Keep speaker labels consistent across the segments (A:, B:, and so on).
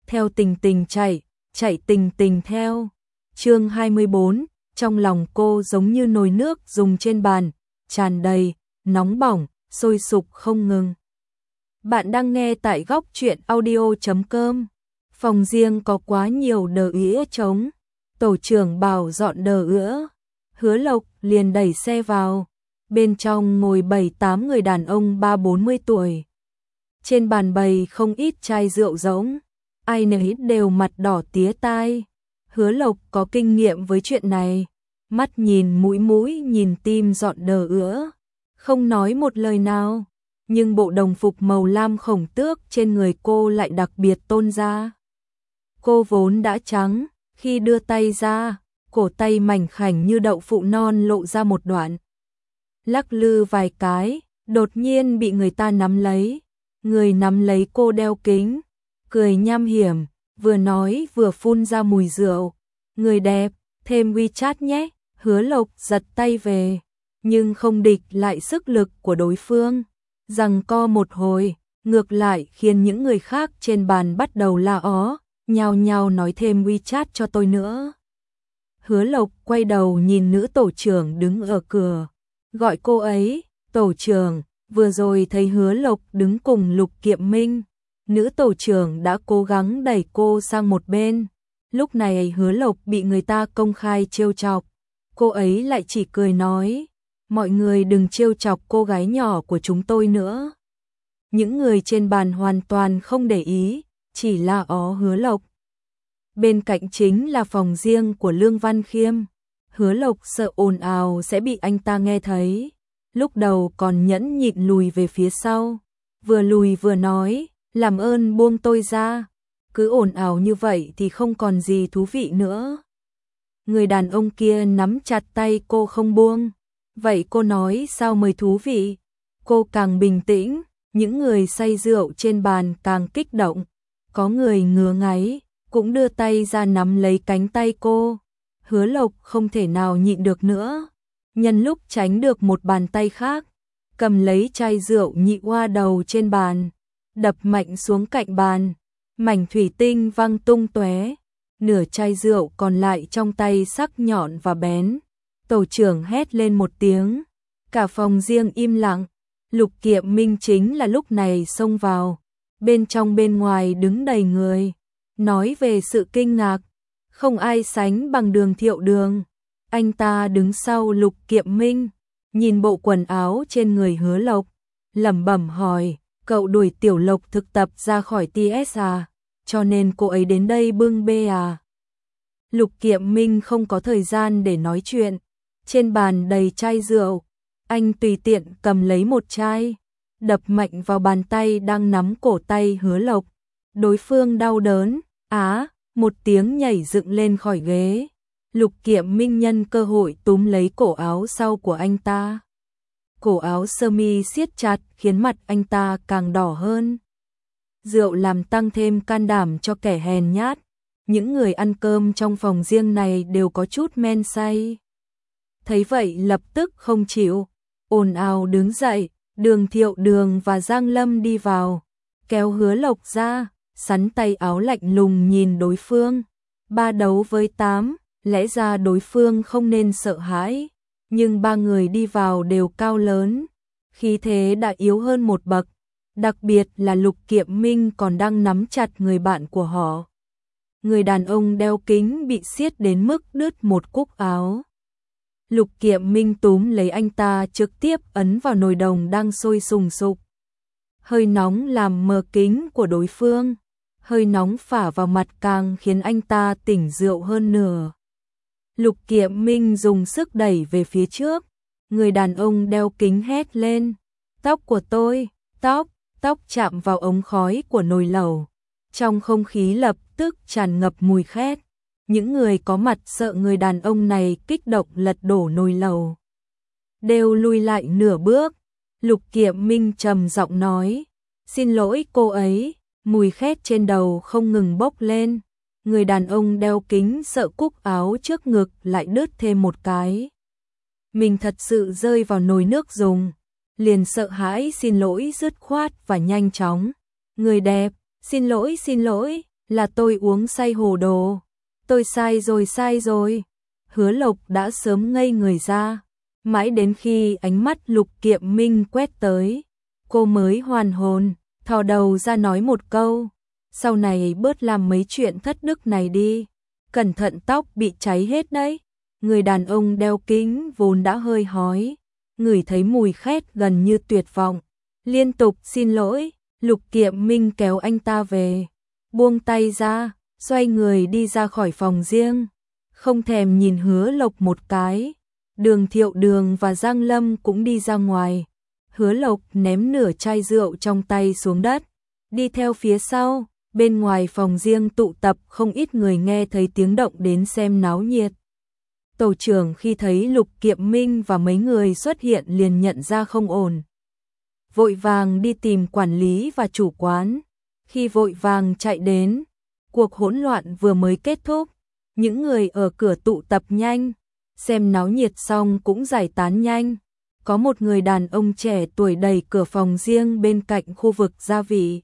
A: theo tình tình chạy, chạy tình tình theo. Chương 24, trong lòng cô giống như nồi nước dùng trên bàn, tràn đầy, nóng bỏng, sôi sục không ngừng. Bạn đang nghe tại góc truyện audio.com. Phòng riêng có quá nhiều đờ ĩa trống. Tổ trưởng bảo dọn đờ ữa. Hứa Lộc liền đẩy xe vào. Bên trong ngồi 7-8 người đàn ông 30-40 tuổi. Trên bàn bày không ít chai rượu rỗng. Ai nấy đều mặt đỏ tía tai. Hứa Lộc có kinh nghiệm với chuyện này. Mắt nhìn mũi nhìn tim dọn đờ ữa. Không nói một lời nào. Nhưng bộ đồng phục màu lam khổng tước trên người cô lại đặc biệt tôn ra. Cô vốn đã trắng, khi đưa tay ra, cổ tay mảnh khảnh như đậu phụ non lộ ra một đoạn. Lắc lư vài cái, đột nhiên bị người ta nắm lấy. Người nắm lấy cô đeo kính, cười nham hiểm, vừa nói vừa phun ra mùi rượu. Người đẹp, thêm WeChat nhé. Hứa Lộc giật tay về, nhưng không địch lại sức lực của đối phương. Giằng co một hồi, ngược lại khiến những người khác trên bàn bắt đầu la ó, nhao nhao nói thêm WeChat cho tôi nữa. Hứa Lộc quay đầu nhìn nữ tổ trưởng đứng ở cửa, gọi cô ấy, tổ trưởng. Vừa rồi thấy Hứa Lộc đứng cùng Lục Kiệm Minh, nữ tổ trưởng đã cố gắng đẩy cô sang một bên. Lúc này Hứa Lộc bị người ta công khai trêu chọc, cô ấy lại chỉ cười nói, mọi người đừng trêu chọc cô gái nhỏ của chúng tôi nữa. Những người trên bàn hoàn toàn không để ý, chỉ la ó Hứa Lộc. Bên cạnh chính là phòng riêng của Lương Văn Khiêm. Hứa Lộc sợ ồn ào sẽ bị anh ta nghe thấy. Lúc đầu còn nhẫn nhịn lùi về phía sau. Vừa lùi vừa nói, làm ơn buông tôi ra. Cứ ồn ào như vậy thì không còn gì thú vị nữa. Người đàn ông kia nắm chặt tay cô không buông. Vậy cô nói sao mới thú vị? Cô càng bình tĩnh, những người say rượu trên bàn càng kích động. Có người ngứa ngáy, cũng đưa tay ra nắm lấy cánh tay cô. Hứa Lộc không thể nào nhịn được nữa. Nhân lúc tránh được một bàn tay khác, cầm lấy chai rượu nhị oa đầu trên bàn, đập mạnh xuống cạnh bàn. Mảnh thủy tinh văng tung tóe. Nửa chai rượu còn lại trong tay sắc nhọn và bén. Tổ trưởng hét lên một tiếng, cả phòng riêng im lặng. Lục Kiệm Minh chính là lúc này xông vào, bên trong bên ngoài đứng đầy người, nói về sự kinh ngạc, không ai sánh bằng Đường Thiệu Đường. Anh ta đứng sau Lục Kiệm Minh, nhìn bộ quần áo trên người Hứa Lộc, lẩm bẩm hỏi, cậu đuổi Tiểu Lộc thực tập ra khỏi TS à, cho nên cô ấy đến đây bưng bê à. Lục Kiệm Minh không có thời gian để nói chuyện. Trên bàn đầy chai rượu, anh tùy tiện cầm lấy một chai, đập mạnh vào bàn tay đang nắm cổ tay Hứa Lộc. Đối phương đau đớn, một tiếng nhảy dựng lên khỏi ghế. Lục Kiệm Minh nhân cơ hội túm lấy cổ áo sau của anh ta. Cổ áo sơ mi siết chặt khiến mặt anh ta càng đỏ hơn. Rượu làm tăng thêm can đảm cho kẻ hèn nhát. Những người ăn cơm trong phòng riêng này đều có chút men say. Thấy vậy lập tức không chịu, ồn ào đứng dậy. Đường Thiệu Đường và Giang Lâm đi vào, kéo Hứa Lộc ra, sắn tay áo lạnh lùng nhìn đối phương. 3 đấu với 8, lẽ ra đối phương không nên sợ hãi, nhưng 3 người đi vào đều cao lớn, khí thế đã yếu hơn một bậc, đặc biệt là Lục Kiệm Minh còn đang nắm chặt người bạn của họ. Người đàn ông đeo kính bị siết đến mức đứt một cúc áo. Lục Kiệm Minh túm lấy anh ta trực tiếp ấn vào nồi đồng đang sôi sùng sục. Hơi nóng làm mờ kính của đối phương, hơi nóng phả vào mặt càng khiến anh ta tỉnh rượu hơn nửa. Lục Kiệm Minh dùng sức đẩy về phía trước, người đàn ông đeo kính hét lên, tóc của tôi, tóc chạm vào ống khói của nồi lẩu. Trong không khí lập tức tràn ngập mùi khét. Những người có mặt sợ người đàn ông này kích động lật đổ nồi lẩu, đều lùi lại nửa bước. Lục Kiệm Minh trầm giọng nói, xin lỗi cô ấy. Mùi khét trên đầu không ngừng bốc lên. Người đàn ông đeo kính sợ cúc áo trước ngực lại đứt thêm một cái. Mình thật sự rơi vào nồi nước dùng, liền sợ hãi xin lỗi dứt khoát và nhanh chóng. Người đẹp, xin lỗi, là tôi uống say hồ đồ. Tôi sai rồi. Hứa Lộc đã sớm ngây người ra, mãi đến khi ánh mắt Lục Kiệm Minh quét tới, cô mới hoàn hồn, thò đầu ra nói một câu, sau này bớt làm mấy chuyện thất đức này đi, cẩn thận tóc bị cháy hết đấy. Người đàn ông đeo kính vốn đã hơi hói, ngửi thấy mùi khét gần như tuyệt vọng, liên tục xin lỗi. Lục Kiệm Minh kéo anh ta về, buông tay ra, xoay người đi ra khỏi phòng riêng, không thèm nhìn Hứa Lộc một cái. Đường Thiệu Đường và Giang Lâm cũng đi ra ngoài. Hứa Lộc ném nửa chai rượu trong tay xuống đất, đi theo phía sau. Bên ngoài phòng riêng tụ tập không ít người nghe thấy tiếng động đến xem náo nhiệt. Tổ trưởng khi thấy Lục Kiệm Minh và mấy người xuất hiện liền nhận ra không ổn, vội vàng đi tìm quản lý và chủ quán. Khi vội vàng chạy đến, cuộc hỗn loạn vừa mới kết thúc, những người ở cửa tụ tập nhanh, xem náo nhiệt xong cũng giải tán nhanh. Có một người đàn ông trẻ tuổi đẩy cửa phòng riêng bên cạnh khu vực gia vị.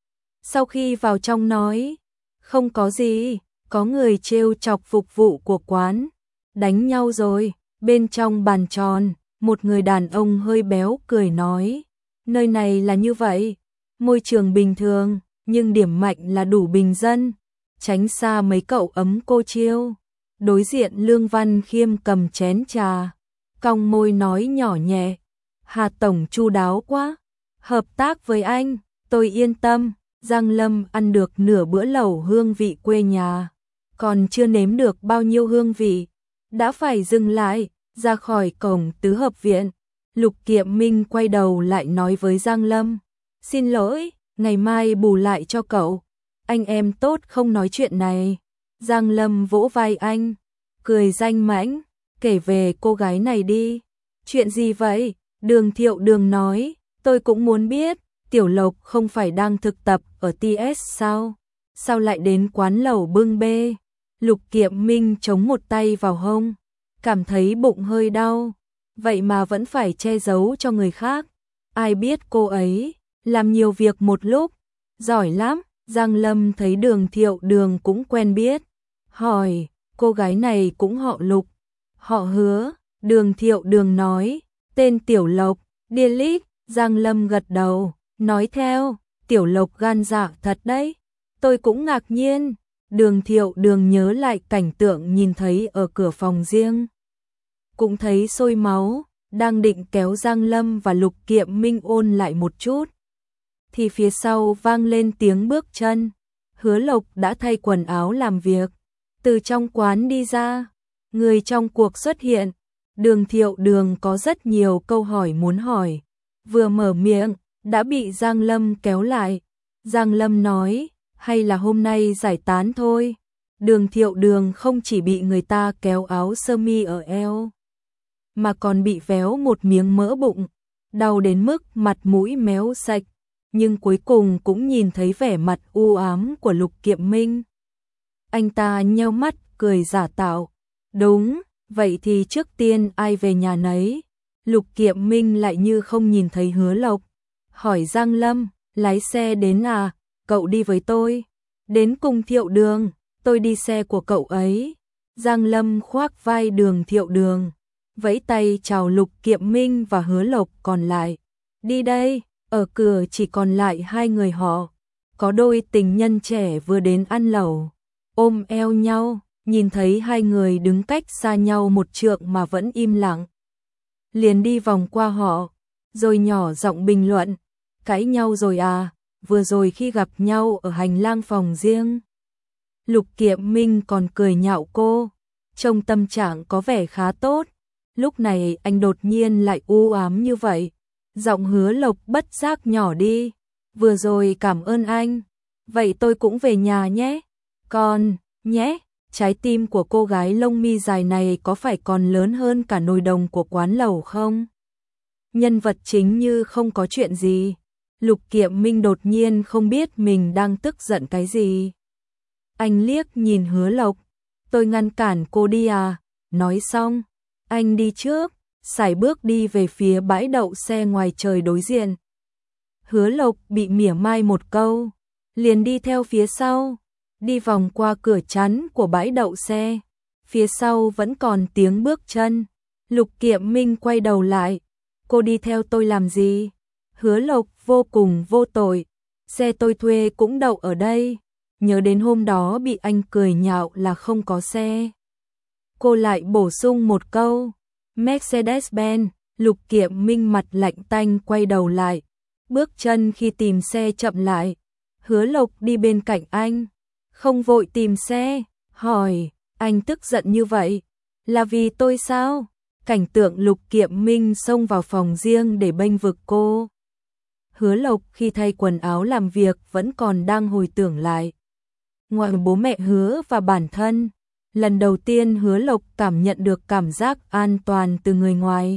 A: Sau khi vào trong nói, không có gì, có người trêu chọc phục vụ của quán, đánh nhau rồi. Bên trong bàn tròn, một người đàn ông hơi béo cười nói, nơi này là như vậy, môi trường bình thường, nhưng điểm mạnh là đủ bình dân, tránh xa mấy cậu ấm cô chiêu. Đối diện Lương Văn Khiêm cầm chén trà, cong môi nói nhỏ nhẹ, Hà Tổng chu đáo quá, hợp tác với anh, tôi yên tâm. Giang Lâm ăn được nửa bữa lẩu hương vị quê nhà, còn chưa nếm được bao nhiêu hương vị, đã phải dừng lại, ra khỏi cổng tứ hợp viện. Lục Kiệm Minh quay đầu lại nói với Giang Lâm, xin lỗi, ngày mai bù lại cho cậu, anh em tốt không nói chuyện này. Giang Lâm vỗ vai anh, cười danh mãnh, kể về cô gái này đi. Chuyện gì vậy? Đường Thiệu Đường nói, tôi cũng muốn biết. Tiểu Lộc không phải đang thực tập ở TS sao? Sao lại đến quán lẩu bưng bê? Lục Kiệm Minh chống một tay vào hông, cảm thấy bụng hơi đau, vậy mà vẫn phải che giấu cho người khác. Ai biết cô ấy làm nhiều việc một lúc, giỏi lắm. Giang Lâm thấy Đường Thiệu Đường cũng quen biết, hỏi, cô gái này cũng họ Lục, họ Hứa? Đường Thiệu Đường nói, tên Tiểu Lộc, điên lít. Giang Lâm gật đầu, nói theo, Tiểu Lộc gan dạ thật đấy, tôi cũng ngạc nhiên. Đường Thiệu Đường nhớ lại cảnh tượng nhìn thấy ở cửa phòng riêng, cũng thấy sôi máu, đang định kéo Giang Lâm và Lục Kiệm Minh ôn lại một chút, thì phía sau vang lên tiếng bước chân. Hứa Lộc đã thay quần áo làm việc, từ trong quán đi ra, người trong cuộc xuất hiện. Đường Thiệu Đường có rất nhiều câu hỏi muốn hỏi, vừa mở miệng đã bị Giang Lâm kéo lại. Giang Lâm nói, hay là hôm nay giải tán thôi. Đường Thiệu Đường không chỉ bị người ta kéo áo sơ mi ở eo, mà còn bị véo một miếng mỡ bụng, đau đến mức mặt mũi méo sạch, nhưng cuối cùng cũng nhìn thấy vẻ mặt u ám của Lục Kiệm Minh. Anh ta nheo mắt cười giả tạo, đúng, vậy thì trước tiên ai về nhà nấy. Lục Kiệm Minh lại như không nhìn thấy Hứa Lộc, hỏi Giang Lâm, lái xe đến à? Cậu đi với tôi. Đến cùng Thiệu Đường, tôi đi xe của cậu ấy. Giang Lâm khoác vai Đường Thiệu Đường, vẫy tay chào Lục Kiệm Minh và Hứa Lộc còn lại. Đi đây. Ở cửa chỉ còn lại hai người họ, có đôi tình nhân trẻ vừa đến ăn lẩu, ôm eo nhau, nhìn thấy hai người đứng cách xa nhau một trượng mà vẫn im lặng, liền đi vòng qua họ, rồi nhỏ giọng bình luận, cãi nhau rồi à? Vừa rồi khi gặp nhau ở hành lang phòng riêng, Lục Kiệm Minh còn cười nhạo cô, trông tâm trạng có vẻ khá tốt, lúc này anh đột nhiên lại u ám như vậy. Giọng Hứa Lộc bất giác nhỏ đi, vừa rồi cảm ơn anh, vậy tôi cũng về nhà nhé. Còn, nhé, trái tim của cô gái lông mi dài này có phải còn lớn hơn cả nồi đồng của quán lẩu không? Nhân vật chính như không có chuyện gì. Lục Kiệm Minh đột nhiên không biết mình đang tức giận cái gì. Anh liếc nhìn Hứa Lộc, tôi ngăn cản cô đi à? Nói xong, anh đi trước, sải bước đi về phía bãi đậu xe ngoài trời đối diện. Hứa Lộc bị mỉa mai một câu, liền đi theo phía sau. đi vòng qua cửa chắn của bãi đậu xe. Phía sau vẫn còn tiếng bước chân. Lục Kiệm Minh quay đầu lại. Cô đi theo tôi làm gì? Hứa Lộc vô cùng vô tội. Xe tôi thuê cũng đậu ở đây. Nhớ đến hôm đó bị anh cười nhạo là không có xe. Cô lại bổ sung một câu. Mercedes-Benz. Lục Kiệm Minh mặt lạnh tanh quay đầu lại. Bước chân khi tìm xe chậm lại. Hứa Lộc đi bên cạnh anh. Không vội tìm xe. Hỏi, anh tức giận như vậy là vì tôi sao? Cảnh tượng Lục Kiệm Minh xông vào phòng riêng để bênh vực cô. Hứa Lộc khi thay quần áo làm việc vẫn còn đang hồi tưởng lại. Ngoài bố mẹ Hứa và bản thân, lần đầu tiên Hứa Lộc cảm nhận được cảm giác an toàn từ người ngoài.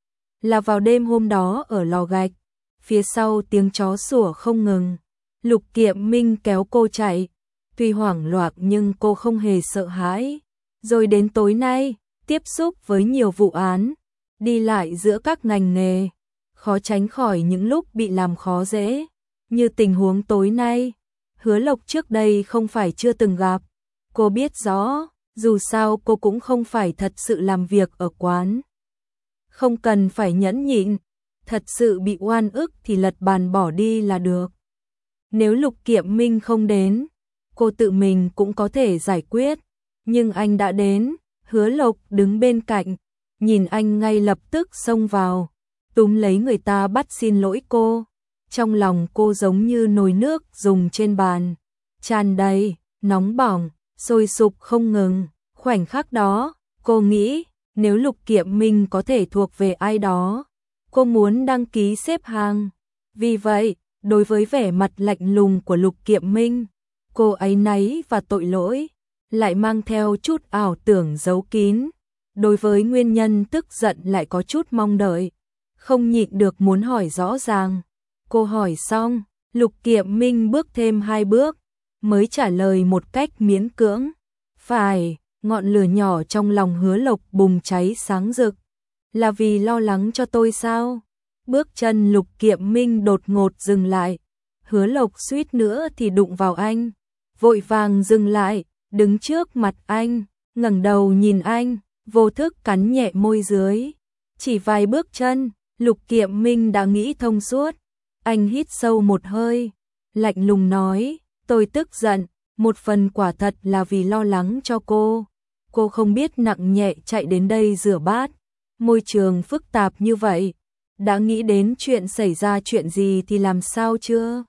A: Là vào đêm hôm đó ở lò gạch, phía sau tiếng chó sủa không ngừng. Lục Kiệm Minh kéo cô chạy, tuy hoảng loạn nhưng cô không hề sợ hãi. Rồi đến tối nay, tiếp xúc với nhiều vụ án, đi lại giữa các ngành nghề, khó tránh khỏi những lúc bị làm khó dễ. Như tình huống tối nay, Hứa Lộc trước đây không phải chưa từng gặp. Cô biết rõ, dù sao cô cũng không phải thật sự làm việc ở quán. Không cần phải nhẫn nhịn, thật sự bị oan ức thì lật bàn bỏ đi là được. Nếu Lục Kiệm Minh không đến, cô tự mình cũng có thể giải quyết. Nhưng anh đã đến. Hứa Lộc đứng bên cạnh, nhìn anh ngay lập tức xông vào, túm lấy người ta bắt xin lỗi cô. Trong lòng cô giống như nồi nước dùng trên bàn, tràn đầy, nóng bỏng, sôi sục không ngừng. Khoảnh khắc đó, cô nghĩ, nếu Lục Kiệm Minh có thể thuộc về ai đó, cô muốn đăng ký xếp hàng. Vì vậy, đối với vẻ mặt lạnh lùng của Lục Kiệm Minh, cô áy náy và tội lỗi, lại mang theo chút ảo tưởng giấu kín. Đối với nguyên nhân tức giận lại có chút mong đợi, không nhịn được muốn hỏi rõ ràng. Cô hỏi xong, Lục Kiệm Minh bước thêm 2 bước, mới trả lời một cách miễn cưỡng. Phải, ngọn lửa nhỏ trong lòng Hứa Lộc bùng cháy sáng rực. Là vì lo lắng cho tôi sao? Bước chân Lục Kiệm Minh đột ngột dừng lại. Hứa Lộc suýt nữa thì đụng vào anh. Vội vàng dừng lại, đứng trước mặt anh, ngẩng đầu nhìn anh, vô thức cắn nhẹ môi dưới. Chỉ vài bước chân, Lục Kiệm Minh đã nghĩ thông suốt. Anh hít sâu một hơi, lạnh lùng nói, tôi tức giận, một phần quả thật là vì lo lắng cho cô. Cô không biết nặng nhẹ chạy đến đây rửa bát. Môi trường phức tạp như vậy, đã nghĩ đến chuyện xảy ra chuyện gì thì làm sao chưa?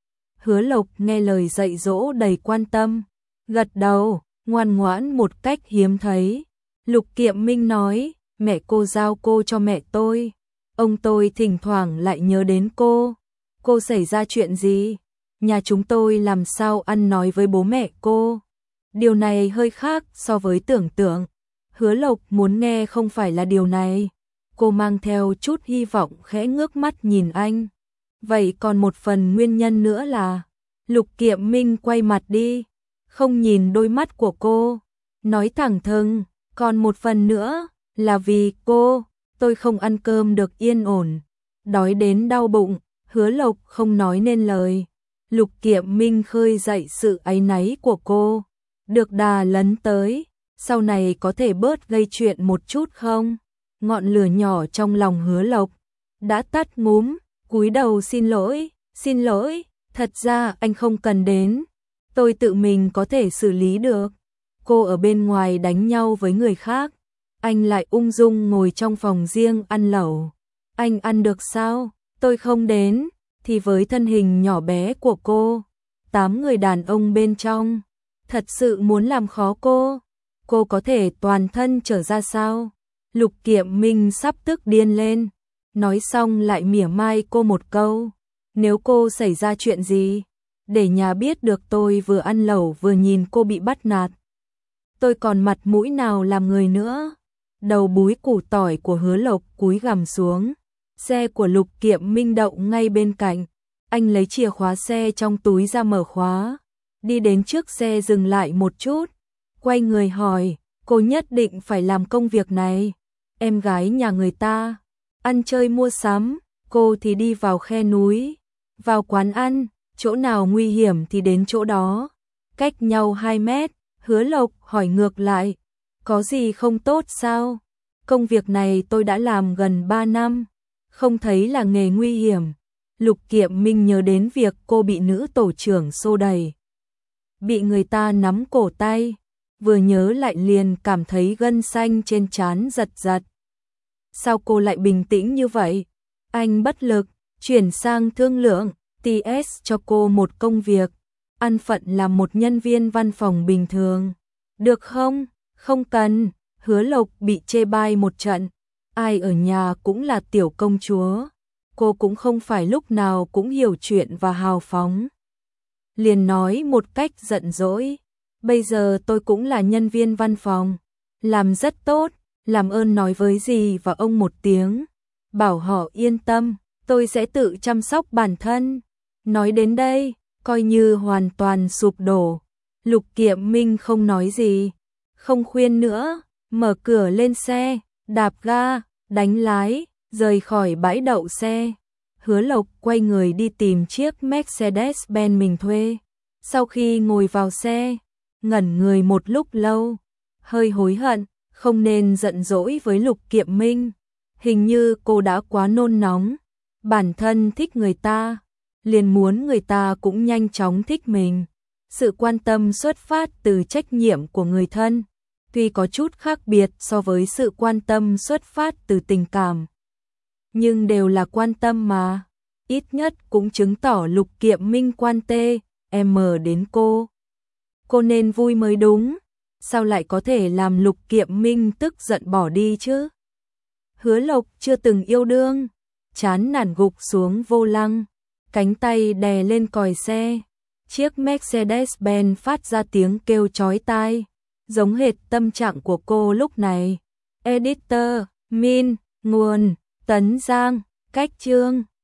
A: Hứa Lộc nghe lời dạy dỗ đầy quan tâm, gật đầu, ngoan ngoãn một cách hiếm thấy. Lục Kiệm Minh nói, mẹ cô giao cô cho mẹ tôi. Ông tôi thỉnh thoảng lại nhớ đến cô. Cô xảy ra chuyện gì? Nhà chúng tôi làm sao ăn nói với bố mẹ cô? Điều này hơi khác so với tưởng tượng. Hứa Lộc muốn nghe không phải là điều này. Cô mang theo chút hy vọng khẽ ngước mắt nhìn anh. Vậy còn một phần nguyên nhân nữa là... Lục Kiệm Minh quay mặt đi, không nhìn đôi mắt của cô, nói thẳng thừng, còn một phần nữa là vì cô, tôi không ăn cơm được yên ổn, đói đến đau bụng. Hứa Lộc không nói nên lời. Lục Kiệm Minh khơi dậy sự áy náy của cô, được đà lấn tới, sau này có thể bớt gây chuyện một chút không? Ngọn lửa nhỏ trong lòng Hứa Lộc đã tắt ngúm, cúi đầu xin lỗi, thật ra anh không cần đến, tôi tự mình có thể xử lý được. Cô ở bên ngoài đánh nhau với người khác, anh lại ung dung ngồi trong phòng riêng ăn lẩu. Anh ăn được sao? Tôi không đến, thì với thân hình nhỏ bé của cô, 8 người đàn ông bên trong, thật sự muốn làm khó cô có thể toàn thân trở ra sao? Lục Kiệm Minh sắp tức điên lên, nói xong lại mỉa mai cô một câu, nếu cô xảy ra chuyện gì, để nhà biết được tôi vừa ăn lẩu vừa nhìn cô bị bắt nạt. Tôi còn mặt mũi nào làm người nữa? Đầu búi củ tỏi của Hứa Lộc cúi gằm xuống. Xe của Lục Kiệm Minh đậu ngay bên cạnh. Anh lấy chìa khóa xe trong túi ra mở khóa. Đi đến trước xe dừng lại một chút. Quay người hỏi, cô nhất định phải làm công việc này. Em gái nhà người ta, ăn chơi mua sắm, cô thì đi vào khe núi, vào quán ăn, chỗ nào nguy hiểm thì đến chỗ đó. cách nhau 2 mét, Hứa Lộc hỏi ngược lại, có gì không tốt sao? Công việc này tôi đã làm gần 3 năm, không thấy là nghề nguy hiểm. Lục Kiệm Minh nhớ đến việc cô bị nữ tổ trưởng xô đẩy, bị người ta nắm cổ tay, vừa nhớ lại liền cảm thấy gân xanh trên trán giật giật. Sao cô lại bình tĩnh như vậy? Anh bất lực, chuyển sang thương lượng, TS cho cô một công việc, ăn phận làm một nhân viên văn phòng bình thường. Được không? Không cần, Hứa Lộc bị chê bai một trận, ai ở nhà cũng là tiểu công chúa, cô cũng không phải lúc nào cũng hiểu chuyện và hào phóng. Liền nói một cách giận dỗi, bây giờ tôi cũng là nhân viên văn phòng, làm rất tốt, làm ơn nói với dì và ông một tiếng, bảo họ yên tâm, tôi sẽ tự chăm sóc bản thân. Nói đến đây, coi như hoàn toàn sụp đổ. Lục Kiệm Minh không nói gì, không khuyên nữa, mở cửa lên xe, đạp ga, đánh lái, rời khỏi bãi đậu xe. Hứa Lộc quay người đi tìm chiếc Mercedes-Benz mình thuê. Sau khi ngồi vào xe, ngẩn người một lúc lâu, hơi hối hận, không nên giận dỗi với Lục Kiệm Minh. Hình như cô đã quá nôn nóng, bản thân thích người ta, liền muốn người ta cũng nhanh chóng thích mình. Sự quan tâm xuất phát từ trách nhiệm của người thân, tuy có chút khác biệt so với sự quan tâm xuất phát từ tình cảm, nhưng đều là quan tâm mà, ít nhất cũng chứng tỏ Lục Kiệm Minh quan đến cô. Cô nên vui mới đúng, sao lại có thể làm Lục Kiệm Minh tức giận bỏ đi chứ? Hứa Lộc chưa từng yêu đương, chán nản gục xuống vô lăng, cánh tay đè lên còi xe. Chiếc Mercedes-Benz phát ra tiếng kêu chói tai, giống hệt tâm trạng của cô lúc này. Editor, Min, nguồn, Tấn Giang, cách chương.